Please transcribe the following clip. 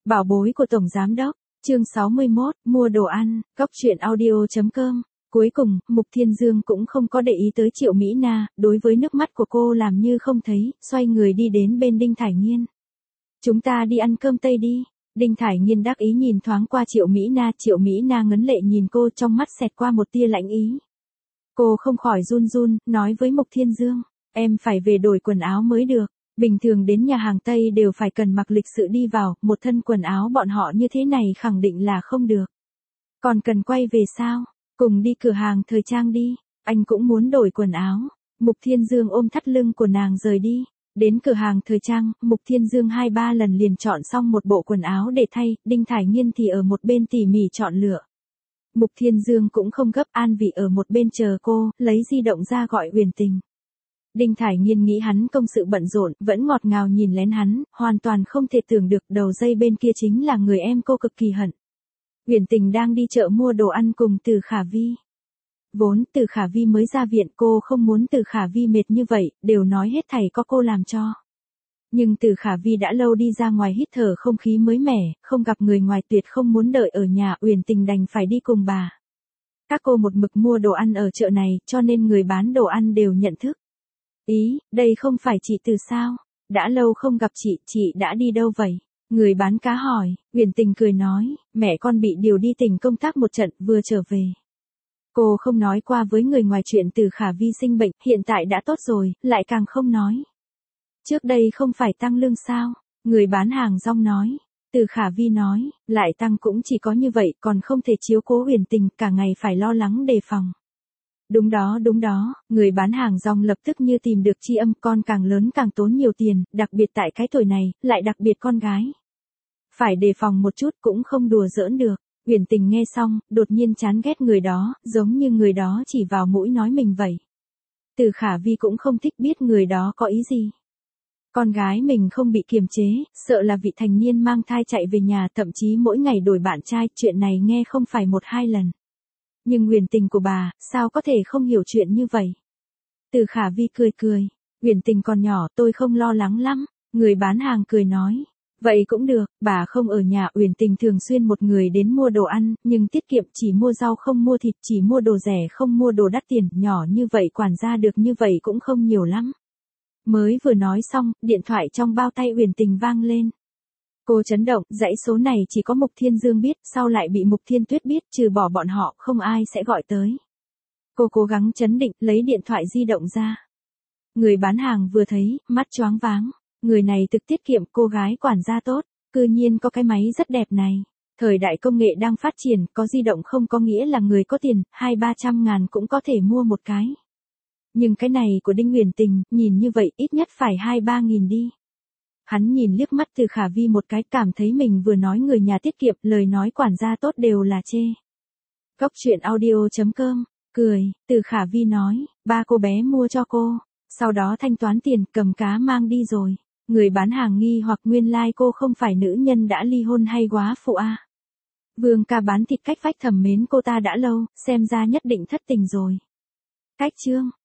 Bảo bối của Tổng Giám Đốc, chương 61, mua đồ ăn, góc chuyện audio.com. Cuối cùng, Mục Thiên Dương cũng không có để ý tới Triệu Mỹ Na, đối với nước mắt của cô làm như không thấy, xoay người đi đến bên Đinh Thải Nghiên. Chúng ta đi ăn cơm Tây đi. Đinh Thải Nghiên đắc ý nhìn thoáng qua Triệu Mỹ Na ngấn lệ nhìn cô trong mắt xẹt qua một tia lãnh ý. Cô không khỏi run run, nói với Mục Thiên Dương, em phải về đổi quần áo mới được. Bình thường đến nhà hàng Tây đều phải cần mặc lịch sự đi vào, một thân quần áo bọn họ như thế này khẳng định là không được. Còn cần quay về sao? Cùng đi cửa hàng thời trang đi, anh cũng muốn đổi quần áo. Mục Thiên Dương ôm thắt lưng của nàng rời đi. Đến cửa hàng thời trang, Mục Thiên Dương 2-3 lần liền chọn xong một bộ quần áo để thay, Đinh Thải Nghiên thì ở một bên tỉ mỉ chọn lựa. Mục Thiên Dương cũng không gấp, an vị ở một bên chờ cô, lấy di động ra gọi Uyển Tình. Đinh Thải Nghiên nghĩ hắn công sự bận rộn, vẫn ngọt ngào nhìn lén hắn, hoàn toàn không thể tưởng được đầu dây bên kia chính là người em cô cực kỳ hận. Uyển Tình đang đi chợ mua đồ ăn cùng Từ Khả Vi. Vốn Từ Khả Vi mới ra viện, cô không muốn Từ Khả Vi mệt như vậy, đều nói hết thảy có cô làm cho. Nhưng Từ Khả Vi đã lâu đi ra ngoài hít thở không khí mới mẻ, không gặp người ngoài tuyệt không muốn đợi ở nhà, Uyển Tình đành phải đi cùng bà. Các cô một mực mua đồ ăn ở chợ này, cho nên người bán đồ ăn đều nhận thức. Ý, đây không phải chị Từ sao? Đã lâu không gặp chị đã đi đâu vậy? Người bán cá hỏi, Uyển Tình cười nói, mẹ con bị điều đi tỉnh công tác một trận, vừa trở về. Cô không nói qua với người ngoài chuyện Từ Khả Vi sinh bệnh, hiện tại đã tốt rồi, lại càng không nói. Trước đây không phải tăng lương sao? Người bán hàng rong nói. Từ Khả Vi nói, lại tăng cũng chỉ có như vậy, còn không thể chiếu cố Uyển Tình, cả ngày phải lo lắng đề phòng. Đúng đó, người bán hàng rong lập tức như tìm được tri âm, con càng lớn càng tốn nhiều tiền, đặc biệt tại cái tuổi này, lại đặc biệt con gái. Phải đề phòng một chút cũng không đùa giỡn được. Uyển Tình nghe xong, đột nhiên chán ghét người đó, giống như người đó chỉ vào mũi nói mình vậy. Từ Khả Vi cũng không thích biết người đó có ý gì. Con gái mình không bị kiềm chế, sợ là vị thành niên mang thai chạy về nhà, thậm chí mỗi ngày đổi bạn trai, chuyện này nghe không phải 1-2 lần. Nhưng Uyển Tình của bà, sao có thể không hiểu chuyện như vậy? Từ Khả Vi cười, Uyển Tình còn nhỏ, tôi không lo lắng lắm. Người bán hàng cười nói, vậy cũng được, bà không ở nhà. Uyển Tình thường xuyên một người đến mua đồ ăn, nhưng tiết kiệm, chỉ mua rau không mua thịt, chỉ mua đồ rẻ không mua đồ đắt tiền, nhỏ như vậy quản gia được như vậy cũng không nhiều lắm. Mới vừa nói xong, điện thoại trong bao tay Uyển Tình vang lên. Cô chấn động, dãy số này chỉ có Mục Thiên Dương biết, sau lại bị Mục Thiên Tuyết biết, trừ bỏ bọn họ, không ai sẽ gọi tới. Cô cố gắng trấn định, lấy điện thoại di động ra. Người bán hàng vừa thấy, mắt choáng váng. Người này thực tiết kiệm, cô gái quản gia tốt, cư nhiên có cái máy rất đẹp này. Thời đại công nghệ đang phát triển, có di động không có nghĩa là người có tiền, 200-300 ngàn cũng có thể mua một cái. Nhưng cái này của Đinh Uyển Tình, nhìn như vậy ít nhất phải 2-3 nghìn đi. Hắn nhìn liếc mắt Từ Khả Vi một cái, cảm thấy mình vừa nói người nhà tiết kiệm, lời nói quản gia tốt đều là chê. Góc chuyện audio.com, cười, Từ Khả Vi nói, ba cô bé mua cho cô, sau đó thanh toán tiền, cầm cá mang đi rồi. Người bán hàng nghi hoặc nguyên lai cô không phải nữ nhân đã ly hôn hay góa phụ à. Vương ca bán thịt cách vách thầm mến cô ta đã lâu, xem ra nhất định thất tình rồi. Cách chương.